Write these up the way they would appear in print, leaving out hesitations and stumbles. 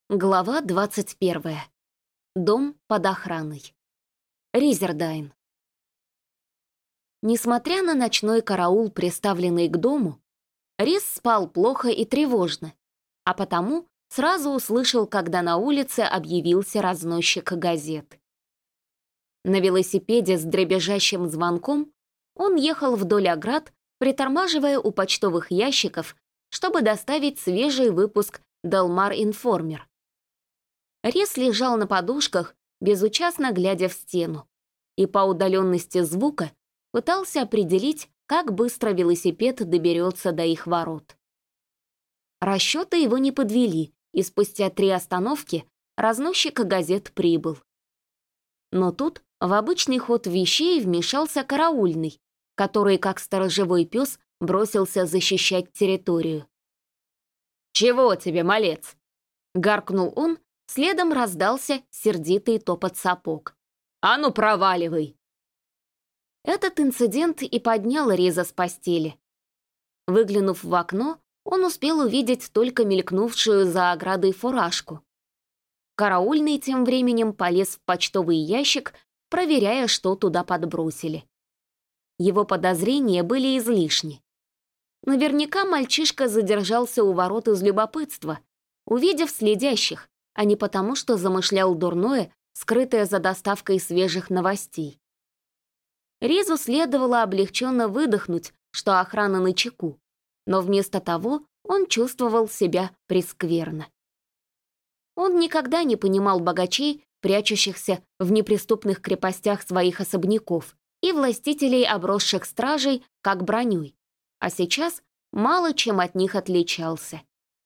Глава 21. Дом под охраной. Ризердайн. Несмотря на ночной караул, приставленный к дому, Рис спал плохо и тревожно, а потому сразу услышал, когда на улице объявился разносчик газет. На велосипеде с дребезжащим звонком он ехал вдоль оград, притормаживая у почтовых ящиков, чтобы доставить свежий выпуск «Далмар Информер». Рис лежал на подушках, безучастно глядя в стену, и по удаленности звука пытался определить, как быстро велосипед доберется до их ворот. Расчеты его не подвели, и спустя 3 остановки разносчик газет прибыл. Но тут в обычный ход вещей вмешался караульный, который, как сторожевой пес, бросился защищать территорию. «Чего тебе, малец?» — гаркнул он. Следом раздался сердитый топот сапог. «А ну, проваливай!» Этот инцидент и поднял Риза с постели. Выглянув в окно, он успел увидеть только мелькнувшую за оградой фуражку. Караульный тем временем полез в почтовый ящик, проверяя, что туда подбросили. Его подозрения были излишни. Наверняка мальчишка задержался у ворот из любопытства, увидев следящих, а не потому, что замышлял дурное, скрытое за доставкой свежих новостей. Ризу следовало облегченно выдохнуть, что охрана начеку, но вместо того он чувствовал себя прескверно. Он никогда не понимал богачей, прячущихся в неприступных крепостях своих особняков, и властителей, обросших стражей, как броней, а сейчас мало чем от них отличался.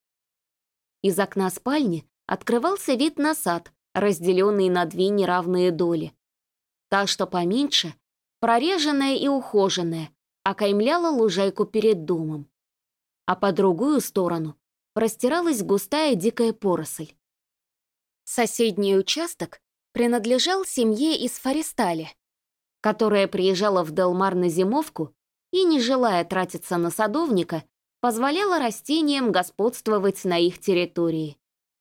Из окна спальни открывался вид на сад, разделенный на 2 неравные доли. Та, что поменьше, прореженная и ухоженная, окаймляла лужайку перед домом. А по другую сторону простиралась густая дикая поросль. Соседний участок принадлежал семье из Фаристали, которая приезжала в Далмар на зимовку и, не желая тратиться на садовника, позволяла растениям господствовать на их территории.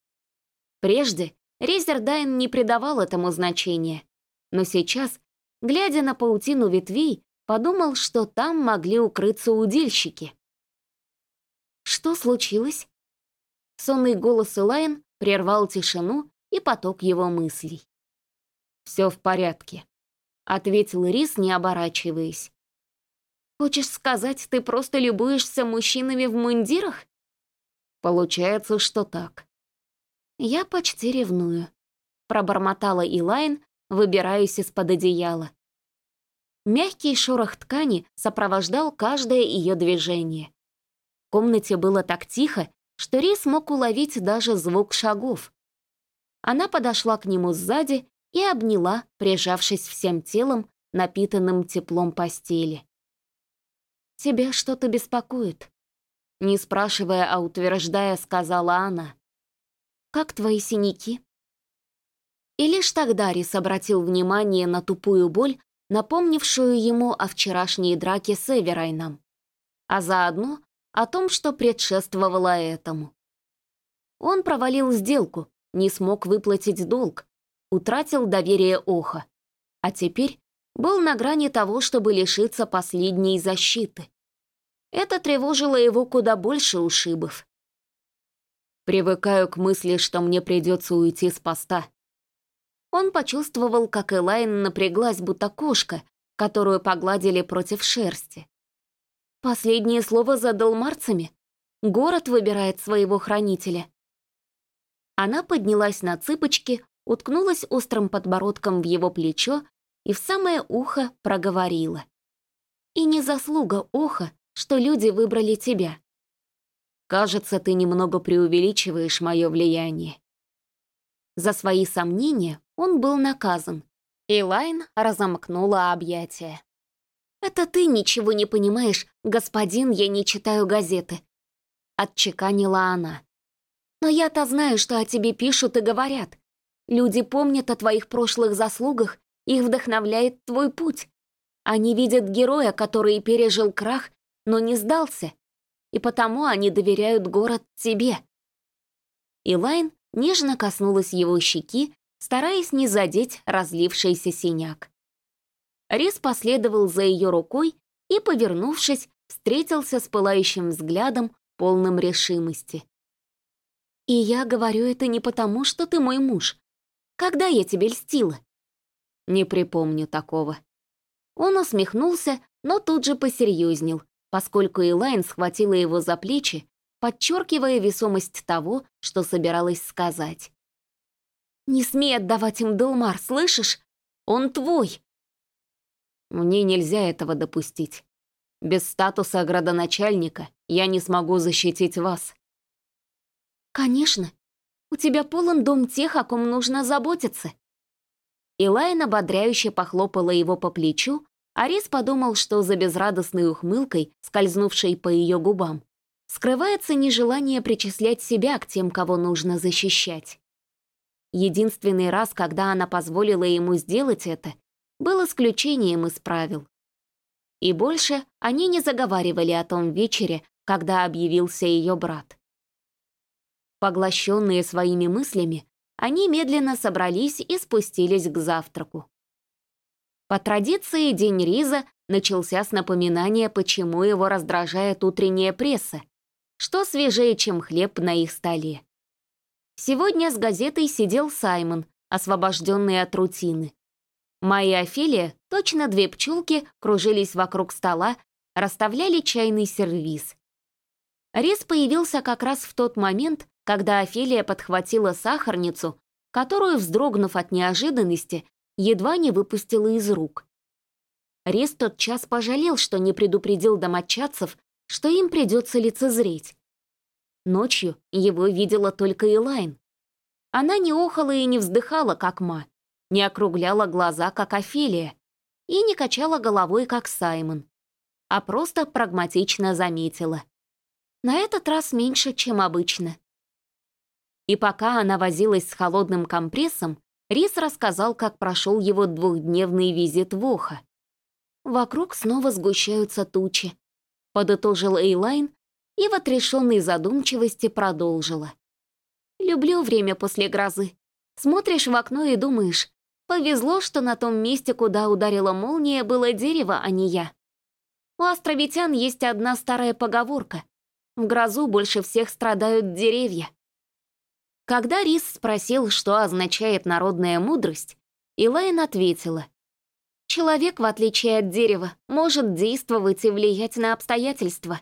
Прежде Ризердайн не придавал этому значения, но сейчас, глядя на паутину ветвей, подумал, что там могли укрыться удильщики. «Что случилось?» Сонный голос Элайн прервал тишину и поток его мыслей. «Все в порядке», — ответил Риз, не оборачиваясь. «Хочешь сказать, ты просто любуешься мужчинами в мундирах?» «Получается, что так». «Я почти ревную», — пробормотала Элайн, выбираясь из-под одеяла. Мягкий шорох ткани сопровождал каждое ее движение. В комнате было так тихо, что Рис мог уловить даже звук шагов. Она подошла к нему сзади и обняла, прижавшись всем телом, напитанным теплом постели. «Тебя что-то беспокоит?» Не спрашивая, а утверждая, сказала она. «Как твои синяки?» И лишь тогда Рис обратил внимание на тупую боль, напомнившую ему о вчерашней драке с Эверайном, а заодно о том, что предшествовало этому. Он провалил сделку, не смог выплатить долг, утратил доверие Оха, а теперь был на грани того, чтобы лишиться последней защиты. Это тревожило его куда больше ушибов. «Привыкаю к мысли, что мне придется уйти с поста». Он почувствовал, как Элайн напряглась, будто кошка, которую погладили против шерсти. Последнее слово за далмарцами. Город выбирает своего хранителя. Она поднялась на цыпочки, уткнулась острым подбородком в его плечо и в самое ухо проговорила. «И не заслуга Оха, что люди выбрали тебя. Кажется, ты немного преувеличиваешь мое влияние». За свои сомнения он был наказан. Элайн разомкнула объятия. «Это ты ничего не понимаешь, господин, я не читаю газеты», — отчеканила она. «Но я-то знаю, что о тебе пишут и говорят. Люди помнят о твоих прошлых заслугах, их вдохновляет твой путь. Они видят героя, который пережил крах, но не сдался, и потому они доверяют город тебе». Элайн нежно коснулась его щеки, стараясь не задеть разлившийся синяк. Рис последовал за ее рукой и, повернувшись, встретился с пылающим взглядом, полным решимости. «И я говорю это не потому, что ты мой муж. Когда я тебе льстила?» «Не припомню такого». Он усмехнулся, но тут же посерьезнел, поскольку Элайн схватила его за плечи, подчеркивая весомость того, что собиралась сказать. «Не смей отдавать им Делмар, слышишь? Он твой!» «Мне нельзя этого допустить. Без статуса градоначальника я не смогу защитить вас». «Конечно. У тебя полон дом тех, о ком нужно заботиться». Элайн ободряюще похлопала его по плечу, а Рис подумал, что за безрадостной ухмылкой, скользнувшей по ее губам, скрывается нежелание причислять себя к тем, кого нужно защищать. Единственный раз, когда она позволила ему сделать это, был исключением из правил. И больше они не заговаривали о том вечере, когда объявился ее брат. Поглощенные своими мыслями, они медленно собрались и спустились к завтраку. По традиции, день Риза начался с напоминания, почему его раздражает утренняя пресса, что свежее, чем хлеб на их столе. Сегодня с газетой сидел Саймон, освобожденный от рутины. Майя и Офелия, точно две пчелки, кружились вокруг стола, расставляли чайный сервиз. Риз появился как раз в тот момент, когда Офелия подхватила сахарницу, которую, вздрогнув от неожиданности, едва не выпустила из рук. Риз тотчас пожалел, что не предупредил домочадцев, что им придется лицезреть. Ночью его видела только Элайн. Она не охала и не вздыхала, как Ма, не округляла глаза, как Офелия, и не качала головой, как Саймон, а просто прагматично заметила. На этот раз меньше, чем обычно. И пока она возилась с холодным компрессом, Рис рассказал, как прошел его двухдневный визит в Охо. «Вокруг снова сгущаются тучи», — подытожила Эйлайн и в отрешенной задумчивости продолжила. «Люблю время после грозы. Смотришь в окно и думаешь, повезло, что на том месте, куда ударила молния, было дерево, а не я. У островитян есть одна старая поговорка: в грозу больше всех страдают деревья». Когда Рис спросил, что означает народная мудрость, Элайн ответила: «Человек, в отличие от дерева, может действовать и влиять на обстоятельства».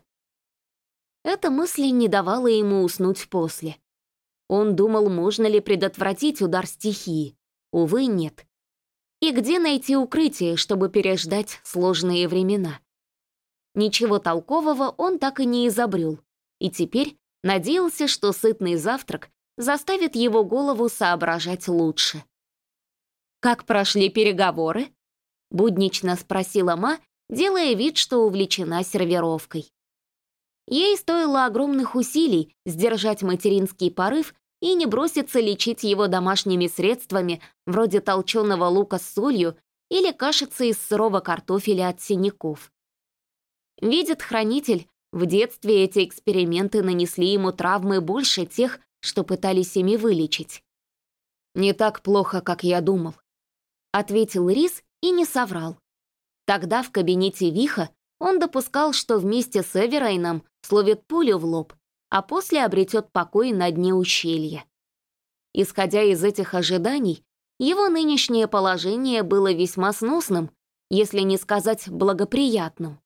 Эта мысль не давала ему уснуть после. Он думал, можно ли предотвратить удар стихии. Увы, нет. И где найти укрытие, чтобы переждать сложные времена? Ничего толкового он так и не изобрел, и теперь надеялся, что сытный завтрак заставит его голову соображать лучше. «Как прошли переговоры?» — буднично спросила Ма, делая вид, что увлечена сервировкой. Ей стоило огромных усилий сдержать материнский порыв и не броситься лечить его домашними средствами вроде толченого лука с солью или кашицы из сырого картофеля от синяков. Видит хранитель, в детстве эти эксперименты нанесли ему травмы больше тех, что пытались ими вылечить. «Не так плохо, как я думал», — ответил Рис и не соврал. Тогда в кабинете Виха он допускал, что вместе с Эверайном словит пулю в лоб, а после обретет покой на дне ущелья. Исходя из этих ожиданий, его нынешнее положение было весьма сносным, если не сказать благоприятным.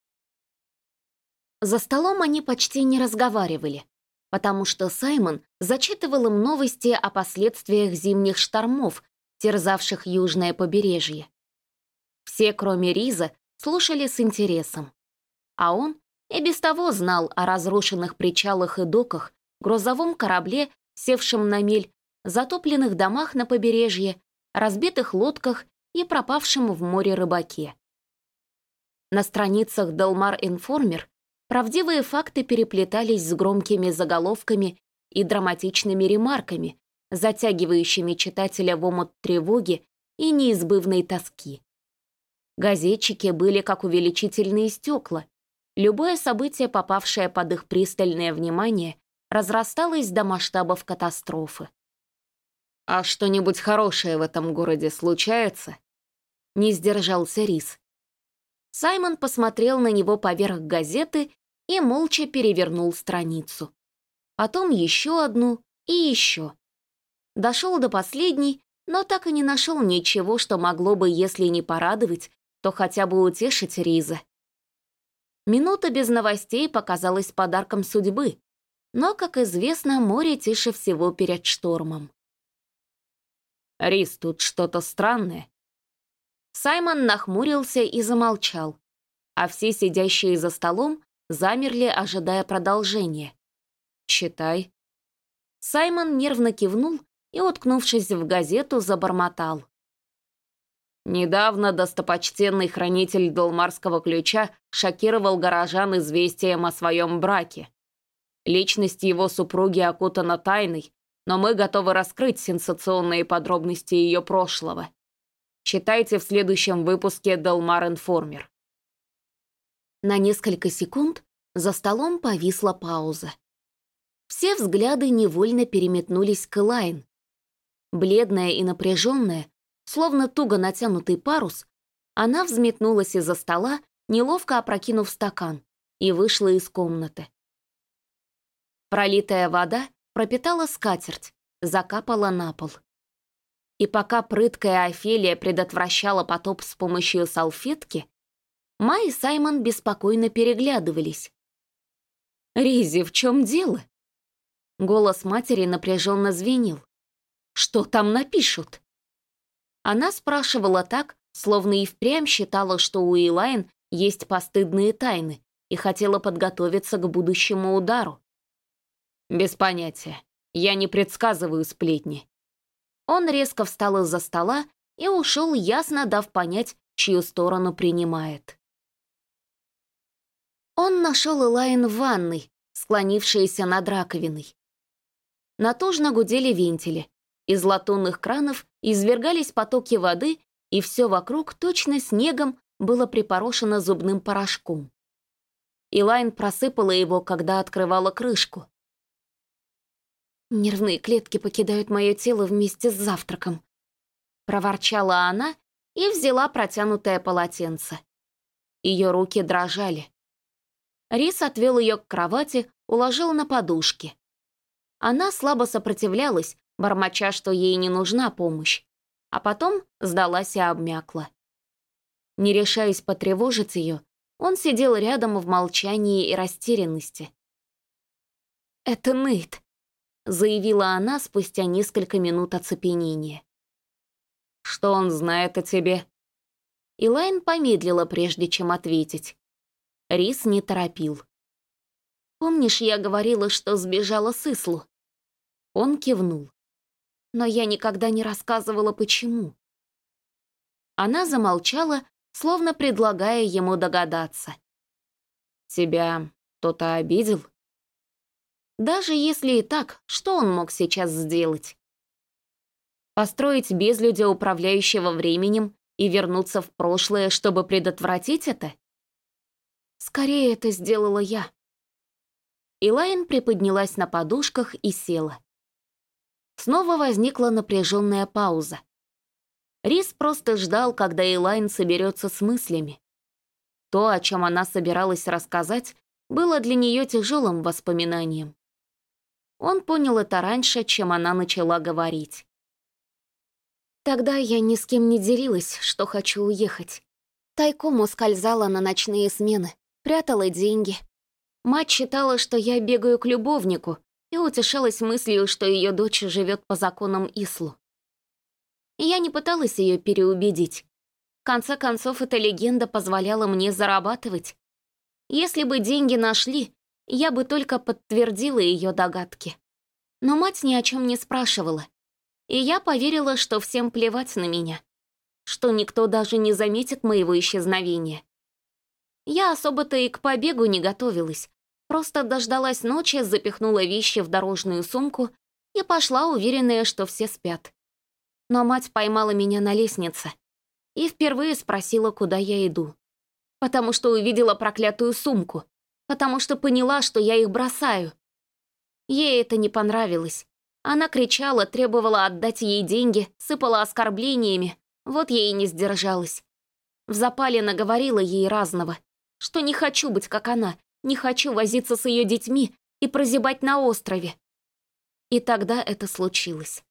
За столом они почти не разговаривали, потому что Саймон зачитывал им новости о последствиях зимних штормов, терзавших южное побережье. Все, кроме Риза, слушали с интересом. А он и без того знал о разрушенных причалах и доках, грузовом корабле, севшем на мель, затопленных домах на побережье, разбитых лодках и пропавшем в море рыбаке. На страницах Делмар Информер правдивые факты переплетались с громкими заголовками и драматичными ремарками, затягивающими читателя в омут тревоги и неизбывной тоски. Газетчики были как увеличительные стекла. Любое событие, попавшее под их пристальное внимание, разрасталось до масштабов катастрофы. «А что-нибудь хорошее в этом городе случается?» Не сдержался Рис. Саймон посмотрел на него поверх газеты и молча перевернул страницу. Потом еще одну и еще. Дошел до последней, но так и не нашел ничего, что могло бы, если не порадовать, то хотя бы утешить Риза. Минута без новостей показалась подарком судьбы, но, как известно, море тише всего перед штормом. «Риз, тут что-то странное». Саймон нахмурился и замолчал, а все сидящие за столом замерли, ожидая продолжения. «Читай». Саймон нервно кивнул и, уткнувшись в газету, забормотал. Недавно достопочтенный хранитель Долмарского ключа шокировал горожан известием о своем браке. Личность его супруги окутана тайной, но мы готовы раскрыть сенсационные подробности ее прошлого. Читайте в следующем выпуске «Делмар Информер». На несколько секунд за столом повисла пауза. Все взгляды невольно переметнулись к Элайн. Бледная и напряженная, словно туго натянутый парус, она взметнулась из-за стола, неловко опрокинув стакан, и вышла из комнаты. Пролитая вода пропитала скатерть, закапала на пол. И пока прыткая Офелия предотвращала потоп с помощью салфетки, Май и Саймон беспокойно переглядывались. «Ризи, в чем дело?» Голос матери напряженно звенел. «Что там напишут?» Она спрашивала так, словно и впрямь считала, что у Элайн есть постыдные тайны и хотела подготовиться к будущему удару. «Без понятия. Я не предсказываю сплетни». Он резко встал из-за стола и ушел, ясно дав понять, чью сторону принимает. Он нашел Элайн в ванной, склонившейся над раковиной. Натужно гудели вентили. Из латунных кранов извергались потоки воды, и все вокруг точно снегом было припорошено зубным порошком. Элайн просыпала его, когда открывала крышку. «Нервные клетки покидают мое тело вместе с завтраком», — проворчала она и взяла протянутое полотенце. Ее руки дрожали. Рис отвел ее к кровати, уложил на подушки. Она слабо сопротивлялась, бормоча, что ей не нужна помощь, а потом сдалась и обмякла. Не решаясь потревожить ее, он сидел рядом в молчании и растерянности. «Это Нейт», — заявила она спустя несколько минут оцепенения. «Что он знает о тебе?» Элайн помедлила, прежде чем ответить. Рис не торопил. «Помнишь, я говорила, что сбежала с Ислу?» Он кивнул. «Но я никогда не рассказывала, почему». Она замолчала, словно предлагая ему догадаться. «Тебя кто-то обидел?» Даже если и так, что он мог сейчас сделать? Построить безлюдя, управляющего временем, и вернуться в прошлое, чтобы предотвратить это? Скорее, это сделала я. Элайн приподнялась на подушках и села. Снова возникла напряженная пауза. Рис просто ждал, когда Элайн соберется с мыслями. То, о чем она собиралась рассказать, было для нее тяжелым воспоминанием. Он понял это раньше, чем она начала говорить. Тогда я ни с кем не делилась, что хочу уехать. Тайком ускользала на ночные смены, прятала деньги. Мать считала, что я бегаю к любовнику, и утешалась мыслью, что ее дочь живет по законам Ислу. Я не пыталась ее переубедить. В конце концов, эта легенда позволяла мне зарабатывать. Если бы деньги нашли, я бы только подтвердила ее догадки. Но мать ни о чем не спрашивала. И я поверила, что всем плевать на меня, что никто даже не заметит моего исчезновения. Я особо-то и к побегу не готовилась, просто дождалась ночи, запихнула вещи в дорожную сумку и пошла, уверенная, что все спят. Но мать поймала меня на лестнице и впервые спросила, куда я иду. Потому что увидела проклятую сумку, потому что поняла, что я их бросаю. Ей это не понравилось, Она кричала, требовала отдать ей деньги, сыпала оскорблениями. Вот я и не сдержалась. В запале наговорила ей разного, что не хочу быть как она, не хочу возиться с ее детьми и прозябать на острове. И тогда это случилось.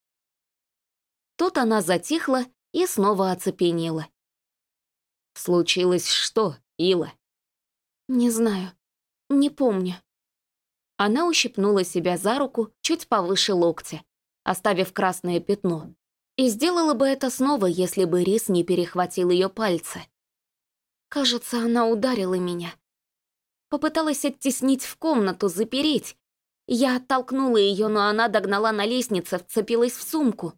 Тут она затихла и снова оцепенела. «Случилось что, Ила?» «Не знаю, не помню». Она ущипнула себя за руку чуть повыше локтя, оставив красное пятно. И сделала бы это снова, если бы Рис не перехватил ее пальцы. Кажется, она ударила меня. Попыталась оттеснить в комнату, запереть. Я оттолкнула ее, но она догнала на лестнице, вцепилась в сумку.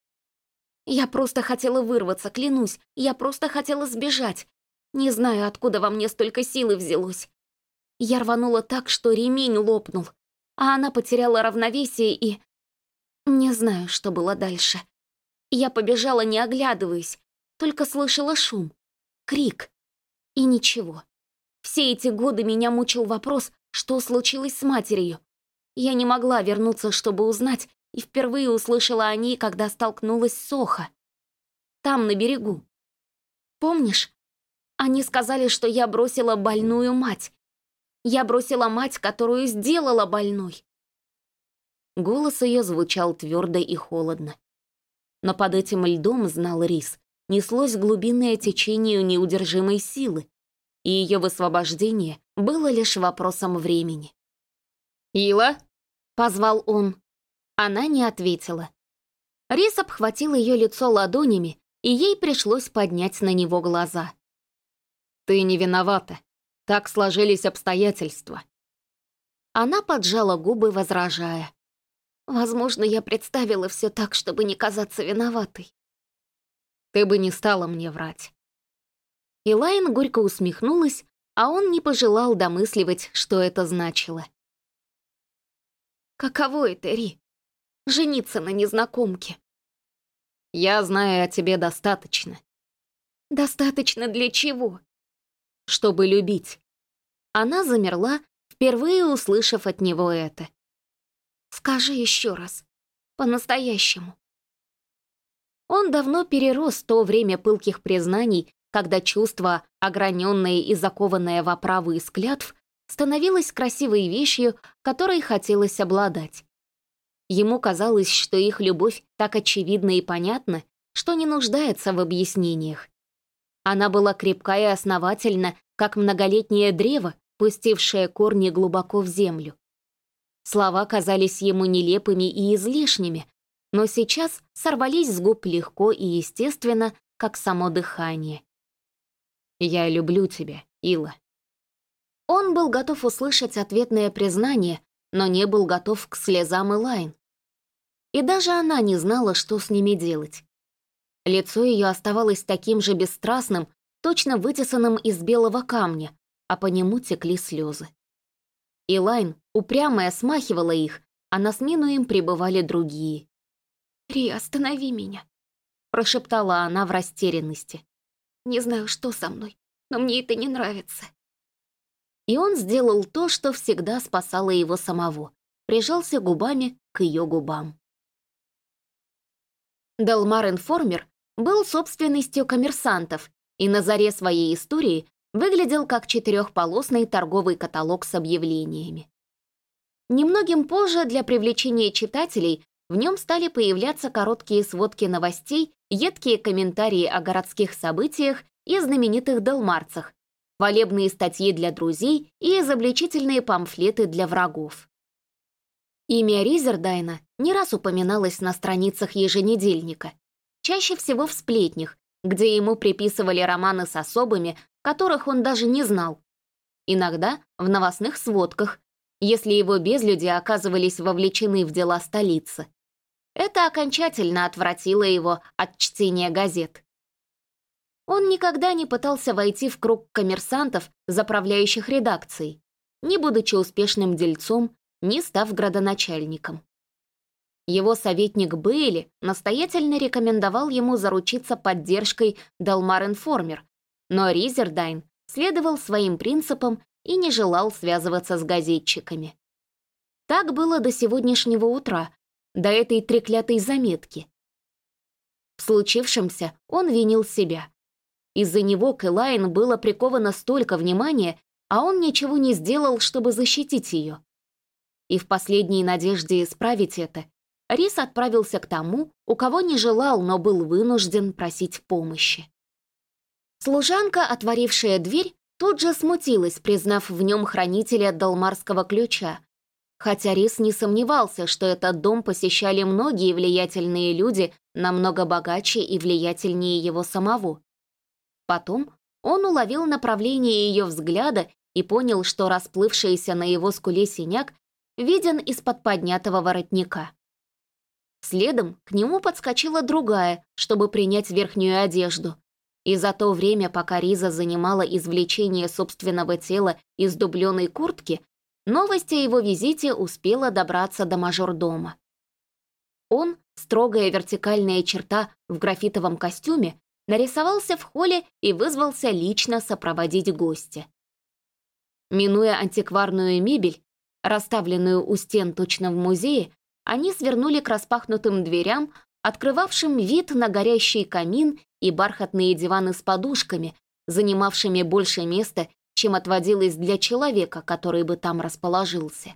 Я просто хотела вырваться, клянусь. Я просто хотела сбежать. Не знаю, откуда во мне столько силы взялось. Я рванула так, что ремень лопнул, а она потеряла равновесие и... Не знаю, что было дальше. Я побежала, не оглядываясь, только слышала шум, крик и ничего. Все эти годы меня мучил вопрос, что случилось с матерью. Я не могла вернуться, чтобы узнать, и впервые услышала о ней, когда столкнулась с Сохо. Там, на берегу. Помнишь? Они сказали, что я бросила больную мать. Я бросила мать, которую сделала больной. Голос ее звучал твердо и холодно. Но под этим льдом, знал Рис, неслось глубинное течение неудержимой силы, и ее высвобождение было лишь вопросом времени. «Ила?» — позвал он. Она не ответила. Рис обхватил ее лицо ладонями, и ей пришлось поднять на него глаза. «Ты не виновата. Так сложились обстоятельства». Она поджала губы, возражая. «Возможно, я представила все так, чтобы не казаться виноватой». «Ты бы не стала мне врать». Илайн горько усмехнулась, а он не пожелал домысливать, что это значило. «Каково это, Ри? Жениться на незнакомке?» «Я знаю о тебе достаточно». «Достаточно для чего?» «Чтобы любить». Она замерла, впервые услышав от него это. «Скажи еще раз. По-настоящему». Он давно перерос то время пылких признаний, когда чувство, ограненное и закованное в оправы из клятв, становилось красивой вещью, которой хотелось обладать. Ему казалось, что их любовь так очевидна и понятна, что не нуждается в объяснениях. Она была крепка и основательна, как многолетнее древо, пустившее корни глубоко в землю. Слова казались ему нелепыми и излишними, но сейчас сорвались с губ легко и естественно, как само дыхание. «Я люблю тебя, Ила». Он был готов услышать ответное признание, но не был готов к слезам Илайн. И даже она не знала, что с ними делать. Лицо ее оставалось таким же бесстрастным, точно вытесанным из белого камня, а по нему текли слезы. Илайн, упрямая, смахивала их, а на смену им прибывали другие. «Ри, останови меня», — прошептала она в растерянности. «Не знаю, что со мной, но мне это не нравится». И он сделал то, что всегда спасало его самого, прижался губами к ее губам. Делмар Информер был собственностью коммерсантов и на заре своей истории выглядел как четырехполосный торговый каталог с объявлениями. Немногим позже для привлечения читателей в нем стали появляться короткие сводки новостей, едкие комментарии о городских событиях и знаменитых делмарцах, хвалебные статьи для друзей и изобличительные памфлеты для врагов. Имя Ризердайна не раз упоминалось на страницах еженедельника, чаще всего в сплетнях, где ему приписывали романы с особами, которых он даже не знал. Иногда в новостных сводках, если его безлюди оказывались вовлечены в дела столицы. Это окончательно отвратило его от чтения газет. Он никогда не пытался войти в круг коммерсантов, заправляющих редакцией, не будучи успешным дельцом, не став градоначальником. Его советник Бейли настоятельно рекомендовал ему заручиться поддержкой Делмар Информер, но Ризердайн следовал своим принципам и не желал связываться с газетчиками. Так было до сегодняшнего утра, до этой треклятой заметки. В случившемся он винил себя. Из-за него к Элайн было приковано столько внимания, а он ничего не сделал, чтобы защитить ее. И в последней надежде исправить это, Рис отправился к тому, у кого не желал, но был вынужден просить помощи. Служанка, отворившая дверь, тут же смутилась, признав в нем хранителя далмарского ключа, хотя Рис не сомневался, что этот дом посещали многие влиятельные люди, намного богаче и влиятельнее его самого. Потом он уловил направление ее взгляда и понял, что расплывшийся на его скуле синяк виден из-под поднятого воротника. Следом к нему подскочила другая, чтобы принять верхнюю одежду, и за то время, пока Риза занимала извлечение собственного тела из дубленой куртки, новость о его визите успела добраться до мажордома. Он, строгая вертикальная черта в графитовом костюме, нарисовался в холле и вызвался лично сопроводить гостя. Минуя антикварную мебель, расставленную у стен точно в музее, они свернули к распахнутым дверям, открывавшим вид на горящий камин и бархатные диваны с подушками, занимавшими больше места, чем отводилось для человека, который бы там расположился.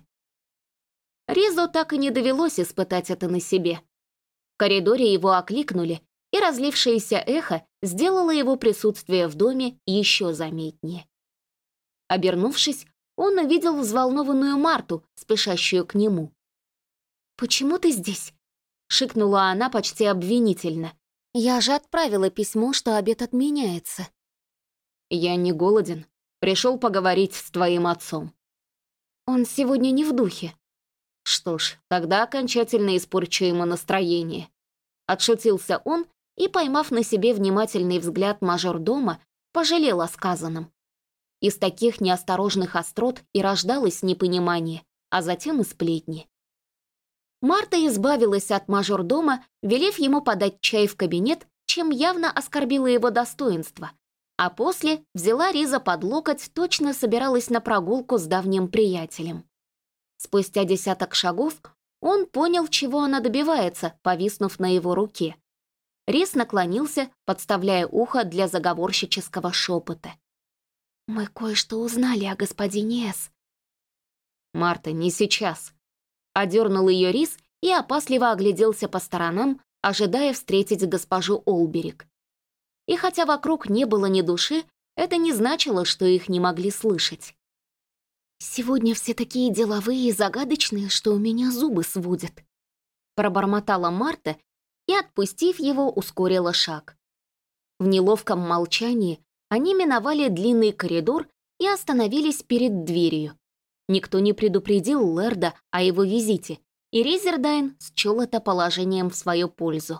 Ризу так и не довелось испытать это на себе. В коридоре его окликнули, и разлившееся эхо сделало его присутствие в доме еще заметнее. Обернувшись, он увидел взволнованную Марту, спешащую к нему. «Почему ты здесь?» — шикнула она почти обвинительно. «Я же отправила письмо, что обед отменяется». «Я не голоден. Пришел поговорить с твоим отцом». «Он сегодня не в духе». «Что ж, тогда окончательно испорчу ему настроение». Отшутился он и, поймав на себе внимательный взгляд мажордома, пожалел о сказанном. Из таких неосторожных острот и рождалось непонимание, а затем и сплетни. Марта избавилась от мажордома, велев ему подать чай в кабинет, чем явно оскорбила его достоинство, а после взяла Риза под локоть, точно собиралась на прогулку с давним приятелем. Спустя 10 шагов он понял, чего она добивается, повиснув на его руке. Риз наклонился, подставляя ухо для заговорщического шепота. «Мы кое-что узнали о господине С». «Марта, не сейчас». Одернул ее Риз и опасливо огляделся по сторонам, ожидая встретить госпожу Олберик. И хотя вокруг не было ни души, это не значило, что их не могли слышать. «Сегодня все такие деловые и загадочные, что у меня зубы сводят», пробормотала Марта и, отпустив его, ускорила шаг. В неловком молчании они миновали длинный коридор и остановились перед дверью. Никто не предупредил Лерда о его визите, и Ризердайн счел это положением в свою пользу.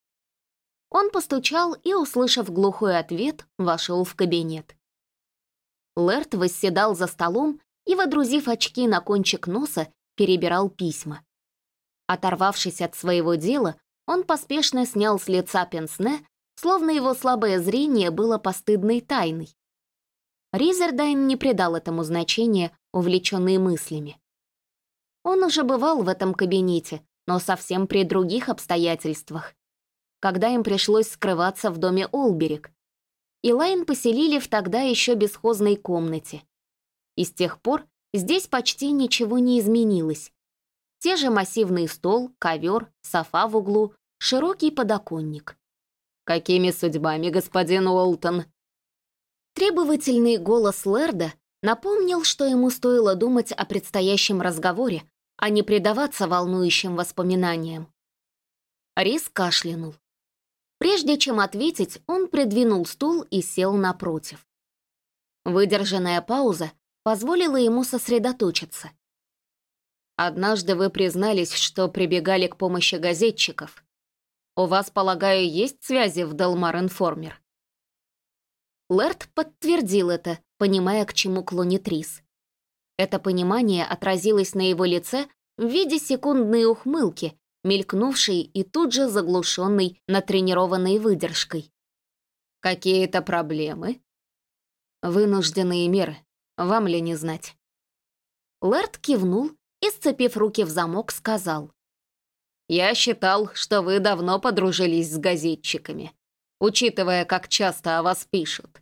Он постучал и, услышав глухой ответ, вошел в кабинет. Лерд восседал за столом и, водрузив очки на кончик носа, перебирал письма. Оторвавшись от своего дела, он поспешно снял с лица пенсне, словно его слабое зрение было постыдной тайной. Ризердайн не придал этому значения, увлеченный мыслями. Он уже бывал в этом кабинете, но совсем при других обстоятельствах, когда им пришлось скрываться в доме Олберик. Элайн поселили в тогда еще бесхозной комнате. И с тех пор здесь почти ничего не изменилось. Те же массивный стол, ковер, софа в углу, широкий подоконник. «Какими судьбами, господин Уолтон?» Требовательный голос Лерда напомнил, что ему стоило думать о предстоящем разговоре, а не предаваться волнующим воспоминаниям. Рис кашлянул. Прежде чем ответить, он придвинул стул и сел напротив. Выдержанная пауза позволила ему сосредоточиться. «Однажды вы признались, что прибегали к помощи газетчиков. У вас, полагаю, есть связи в Далмар-Информер?» Лерд подтвердил это, понимая, к чему клонит Рис. Это понимание отразилось на его лице в виде секундной ухмылки, мелькнувшей и тут же заглушенной натренированной выдержкой. «Какие-то проблемы?» «Вынужденные меры. Вам ли не знать?» Лерд кивнул и, сцепив руки в замок, сказал. Я считал, что вы давно подружились с газетчиками, учитывая, как часто о вас пишут».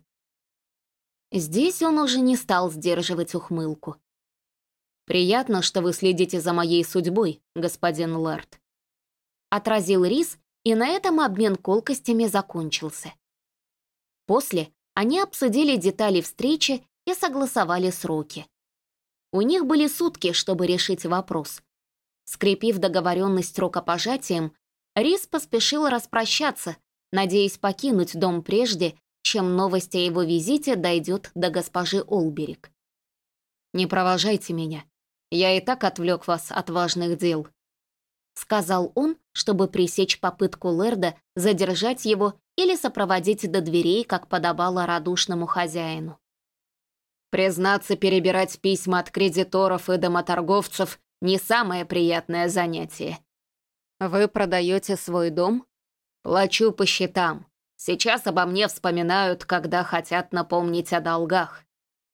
Здесь он уже не стал сдерживать ухмылку. «Приятно, что вы следите за моей судьбой, господин Лэрд». Отразил Рис, и на этом обмен колкостями закончился. После они обсудили детали встречи и согласовали сроки. У них были сутки, чтобы решить вопрос. Скрепив договоренность рукопожатием, Рис поспешил распрощаться, надеясь покинуть дом прежде, чем новость о его визите дойдет до госпожи Олберик. «Не провожайте меня. Я и так отвлек вас от важных дел», — сказал он, чтобы пресечь попытку Лэрда задержать его или сопроводить до дверей, как подобало радушному хозяину. «Признаться, перебирать письма от кредиторов и домоторговцев — не самое приятное занятие. Вы продаете свой дом? Плачу по счетам. Сейчас обо мне вспоминают, когда хотят напомнить о долгах».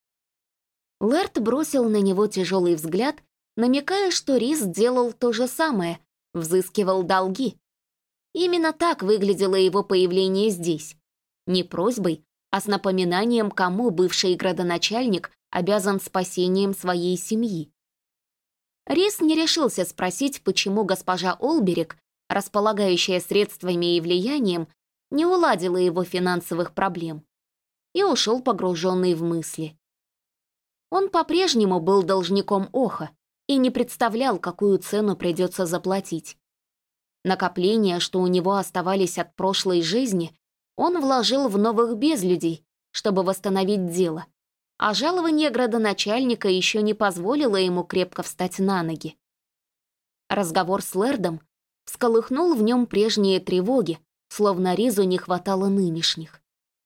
Лэрд бросил на него тяжелый взгляд, намекая, что Рис делал то же самое, взыскивал долги. Именно так выглядело его появление здесь. Не просьбой, а с напоминанием, кому бывший градоначальник обязан спасением своей семьи. Рис не решился спросить, почему госпожа Олберик, располагающая средствами и влиянием, не уладила его финансовых проблем, и ушел погруженный в мысли. Он по-прежнему был должником Оха и не представлял, какую цену придется заплатить. Накопления, что у него оставались от прошлой жизни, он вложил в новых безлюдей, чтобы восстановить дело, а жалование градоначальника еще не позволило ему крепко встать на ноги. Разговор с Лэрдом всколыхнул в нем прежние тревоги, словно Ризу не хватало нынешних.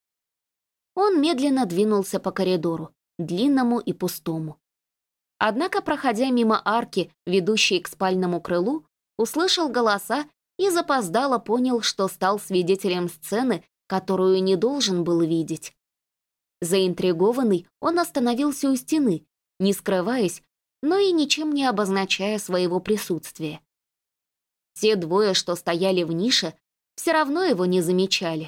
Он медленно двинулся по коридору, длинному и пустому. Однако, проходя мимо арки, ведущей к спальному крылу, услышал голоса и запоздало понял, что стал свидетелем сцены, которую не должен был видеть. Заинтригованный, он остановился у стены, не скрываясь, но и ничем не обозначая своего присутствия. Те двое, что стояли в нише, все равно его не замечали.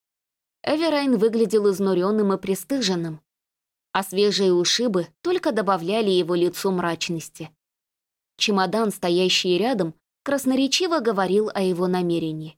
Эверайн выглядел изнуренным и пристыженным, а свежие ушибы только добавляли его лицу мрачности. Чемодан, стоящий рядом, красноречиво говорил о его намерении.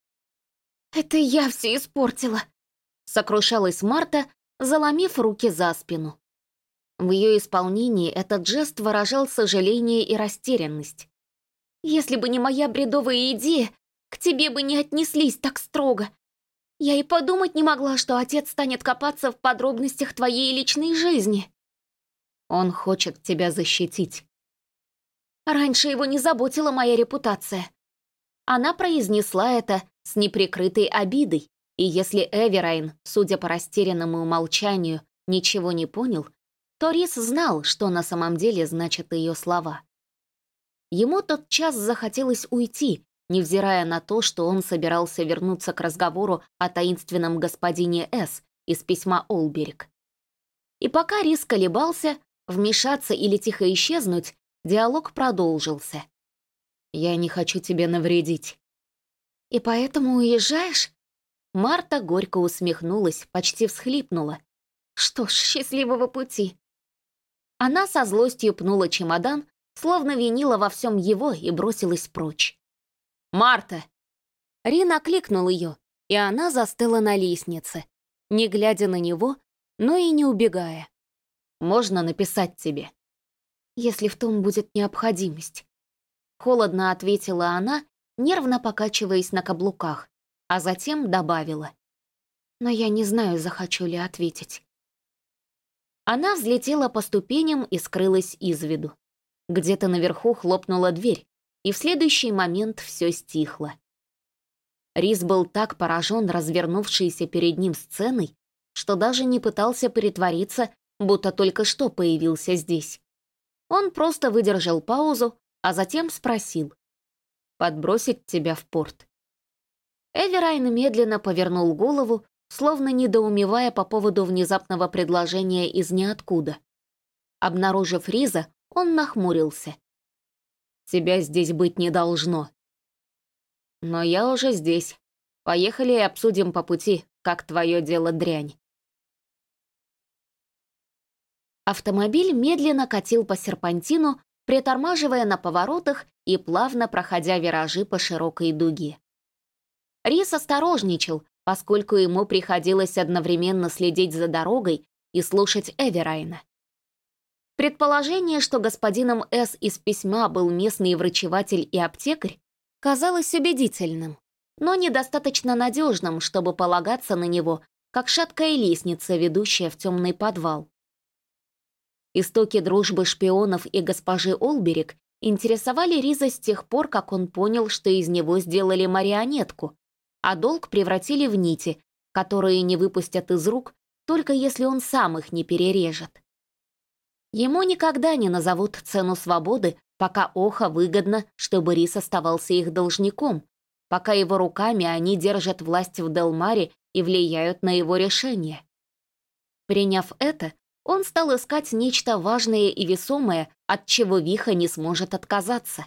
«Это я все испортила», — сокрушалась Марта, заломив руки за спину. В ее исполнении этот жест выражал сожаление и растерянность. «Если бы не моя бредовая идея, к тебе бы не отнеслись так строго. Я и подумать не могла, что отец станет копаться в подробностях твоей личной жизни». «Он хочет тебя защитить». Раньше его не заботила моя репутация. Она произнесла это с неприкрытой обидой, и если Эверайн, судя по растерянному молчанию, ничего не понял, то Рис знал, что на самом деле значат ее слова. Ему тотчас захотелось уйти, невзирая на то, что он собирался вернуться к разговору о таинственном господине С. из письма Олберик. И пока Рис колебался, вмешаться или тихо исчезнуть, диалог продолжился. «Я не хочу тебе навредить». «И поэтому уезжаешь?» Марта горько усмехнулась, почти всхлипнула. «Что ж, счастливого пути». Она со злостью пнула чемодан, словно винила во всем его и бросилась прочь. «Марта!» Рин окликнул ее, и она застыла на лестнице, не глядя на него, но и не убегая. «Можно написать тебе?» «Если в том будет необходимость». Холодно ответила она, нервно покачиваясь на каблуках, а затем добавила. «Но я не знаю, захочу ли ответить». Она взлетела по ступеням и скрылась из виду. Где-то наверху хлопнула дверь, и в следующий момент все стихло. Рис был так поражен развернувшейся перед ним сценой, что даже не пытался притвориться, будто только что появился здесь. Он просто выдержал паузу, а затем спросил. «Подбросить тебя в порт?» Эверайн медленно повернул голову, словно недоумевая по поводу внезапного предложения из ниоткуда. Обнаружив Риза, он нахмурился. «Тебя здесь быть не должно. Но я уже здесь. Поехали и обсудим по пути, как твое дело дрянь. Автомобиль медленно катил по серпантину, притормаживая на поворотах и плавно проходя виражи по широкой дуге. Рис осторожничал, поскольку ему приходилось одновременно следить за дорогой и слушать Эверайна. Предположение, что господином С. из письма был местный врачеватель и аптекарь, казалось убедительным, но недостаточно надежным, чтобы полагаться на него, как шаткая лестница, ведущая в темный подвал. Истоки дружбы шпионов и госпожи Олберик интересовали Риза с тех пор, как он понял, что из него сделали марионетку, а долг превратили в нити, которые не выпустят из рук, только если он сам их не перережет. Ему никогда не назовут цену свободы, пока Оха выгодно, чтобы Рис оставался их должником, пока его руками они держат власть в Делмаре и влияют на его решения. Приняв это, он стал искать нечто важное и весомое, от чего Виха не сможет отказаться.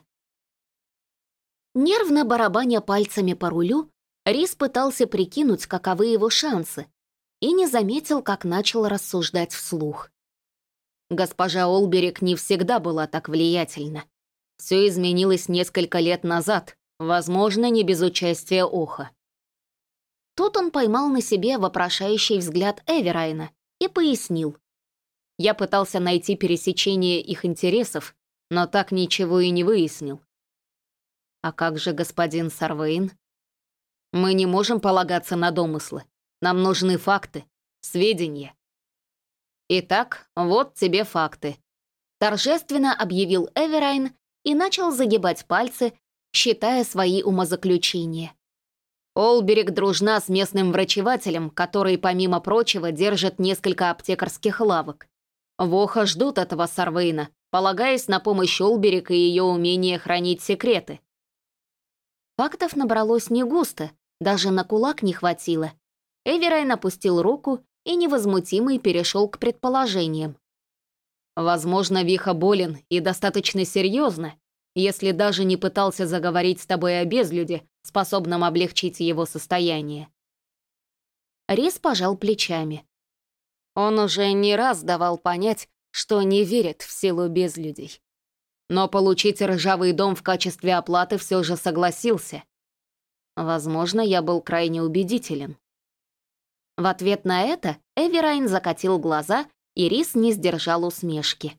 Нервно барабаня пальцами по рулю, Рис пытался прикинуть, каковы его шансы, и не заметил, как начал рассуждать вслух. Госпожа Олберик не всегда была так влиятельна. Все изменилось несколько лет назад, возможно, не без участия Оха. Тут он поймал на себе вопрошающий взгляд Эверайна и пояснил. Я пытался найти пересечение их интересов, но так ничего и не выяснил. А как же господин Сарвейн? Мы не можем полагаться на домыслы. Нам нужны факты, сведения. Итак, вот тебе факты. Торжественно объявил Эверайн и начал загибать пальцы, считая свои умозаключения. Олберик дружна с местным врачевателем, который, помимо прочего, держит несколько аптекарских лавок. Воха ждут этого Сарвейна, полагаясь на помощь Олберик и ее умение хранить секреты. Фактов набралось не густо, даже на кулак не хватило. Эверайн опустил руку и невозмутимый перешел к предположениям. Возможно, Виха болен и достаточно серьезно, если даже не пытался заговорить с тобой о безлюде, способном облегчить его состояние. Рис пожал плечами. Он уже не раз давал понять, что не верит в силу безлюдей. Но получить ржавый дом в качестве оплаты все же согласился. Возможно, я был крайне убедителен. В ответ на это Эверайн закатил глаза, и Рис не сдержал усмешки.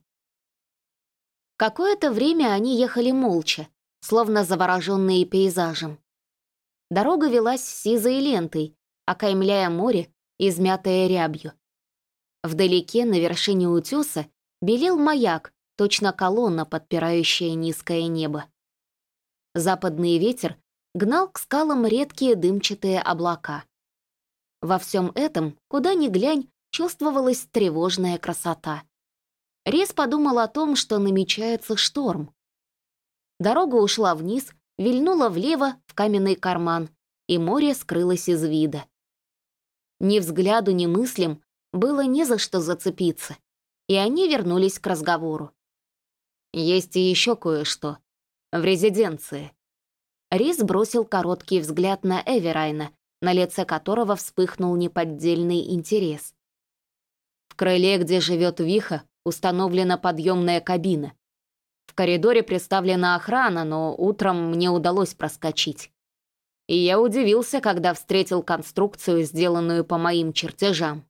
Какое-то время они ехали молча, словно завороженные пейзажем. Дорога велась сизой лентой, окаймляя море, измятое рябью. Вдалеке, на вершине утеса, белел маяк, точно колонна, подпирающая низкое небо. Западный ветер гнал к скалам редкие дымчатые облака. Во всем этом, куда ни глянь, чувствовалась тревожная красота. Рис подумал о том, что намечается шторм. Дорога ушла вниз, вильнула влево в каменный карман, и море скрылось из вида. Ни взгляду, ни мыслям было не за что зацепиться, и они вернулись к разговору. Есть и еще кое-что. В резиденции. Рис бросил короткий взгляд на Эверайна, на лице которого вспыхнул неподдельный интерес. В крыле, где живет Виха, установлена подъемная кабина. В коридоре представлена охрана, но утром мне удалось проскочить. И я удивился, когда встретил конструкцию, сделанную по моим чертежам.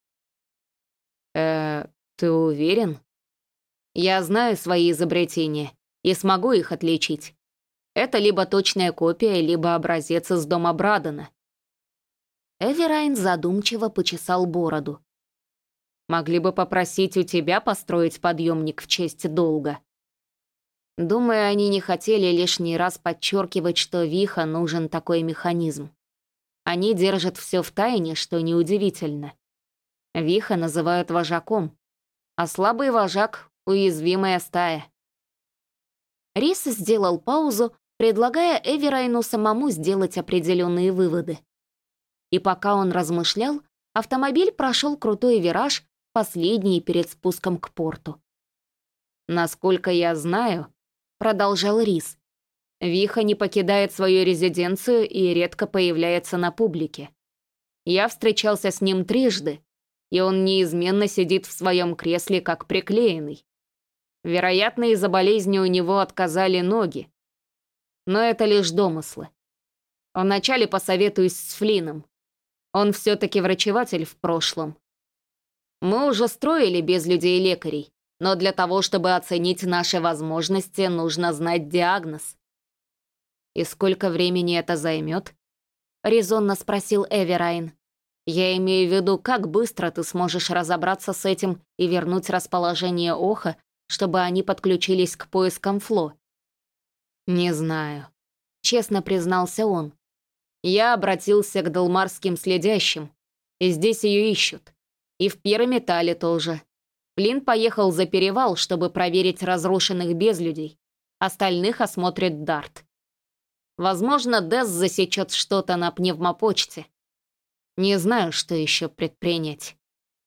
Ты уверен? Я знаю свои изобретения и смогу их отличить. Это либо точная копия, либо образец из дома Брадена. Эверайн задумчиво почесал бороду. Могли бы попросить у тебя построить подъемник в честь долга. Думаю, они не хотели лишний раз подчеркивать, что Виха нужен такой механизм. Они держат все в тайне, что неудивительно. Виха называют вожаком, а слабый вожак — уязвимая стая. Рис сделал паузу, предлагая Эверайну самому сделать определенные выводы. И пока он размышлял, автомобиль прошел крутой вираж, последний перед спуском к порту. «Насколько я знаю», — продолжал Рис, Виха не покидает свою резиденцию и редко появляется на публике. Я встречался с ним трижды, и он неизменно сидит в своем кресле как приклеенный. Вероятно, из-за болезни у него отказали ноги. Но это лишь домыслы. Вначале посоветуюсь с Флином. Он все-таки врачеватель в прошлом. Мы уже строили без людей-лекарей, но для того, чтобы оценить наши возможности, нужно знать диагноз. «И сколько времени это займет?» — резонно спросил Эверайн. «Я имею в виду, как быстро ты сможешь разобраться с этим и вернуть расположение Оха, чтобы они подключились к поискам Фло?» «Не знаю», — честно признался он. «Я обратился к далмарским следящим, и здесь ее ищут. И в Пирамитале тоже. Флинн поехал за перевал, чтобы проверить разрушенных безлюдей. Остальных осмотрит Дарт. Возможно, Десс засечет что-то на пневмопочте. Не знаю, что еще предпринять».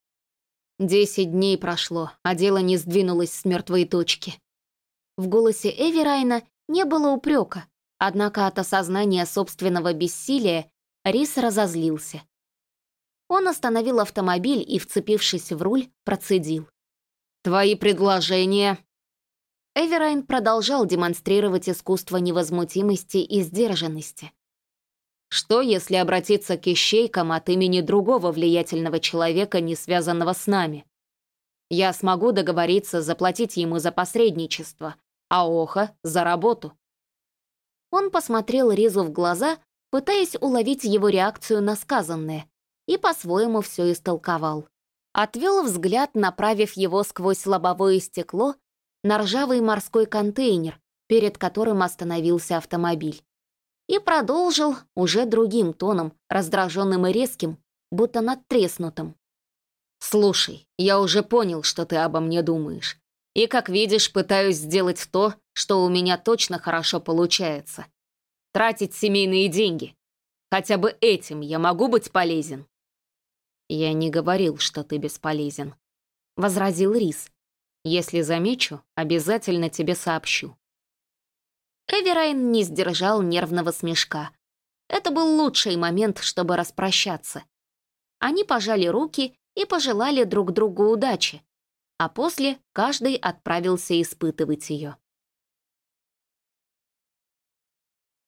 10 дней прошло, а дело не сдвинулось с мертвой точки. В голосе Эверайна не было упрека, однако от осознания собственного бессилия Рис разозлился. Он остановил автомобиль и, вцепившись в руль, процедил. «Твои предложения...» Эверайн продолжал демонстрировать искусство невозмутимости и сдержанности. «Что, если обратиться к ищейкам от имени другого влиятельного человека, не связанного с нами? Я смогу договориться заплатить ему за посредничество, а Оха — за работу». Он посмотрел Ризу в глаза, пытаясь уловить его реакцию на сказанное, и по-своему все истолковал. Отвел взгляд, направив его сквозь лобовое стекло на ржавый морской контейнер, перед которым остановился автомобиль. И продолжил уже другим тоном, раздраженным и резким, будто надтреснутым. «Слушай, я уже понял, что ты обо мне думаешь. И, как видишь, пытаюсь сделать то, что у меня точно хорошо получается. Тратить семейные деньги. Хотя бы этим я могу быть полезен». «Я не говорил, что ты бесполезен», — возразил Рис. «Если замечу, обязательно тебе сообщу». Эверайн не сдержал нервного смешка. Это был лучший момент, чтобы распрощаться. Они пожали руки и пожелали друг другу удачи, а после каждый отправился испытывать ее.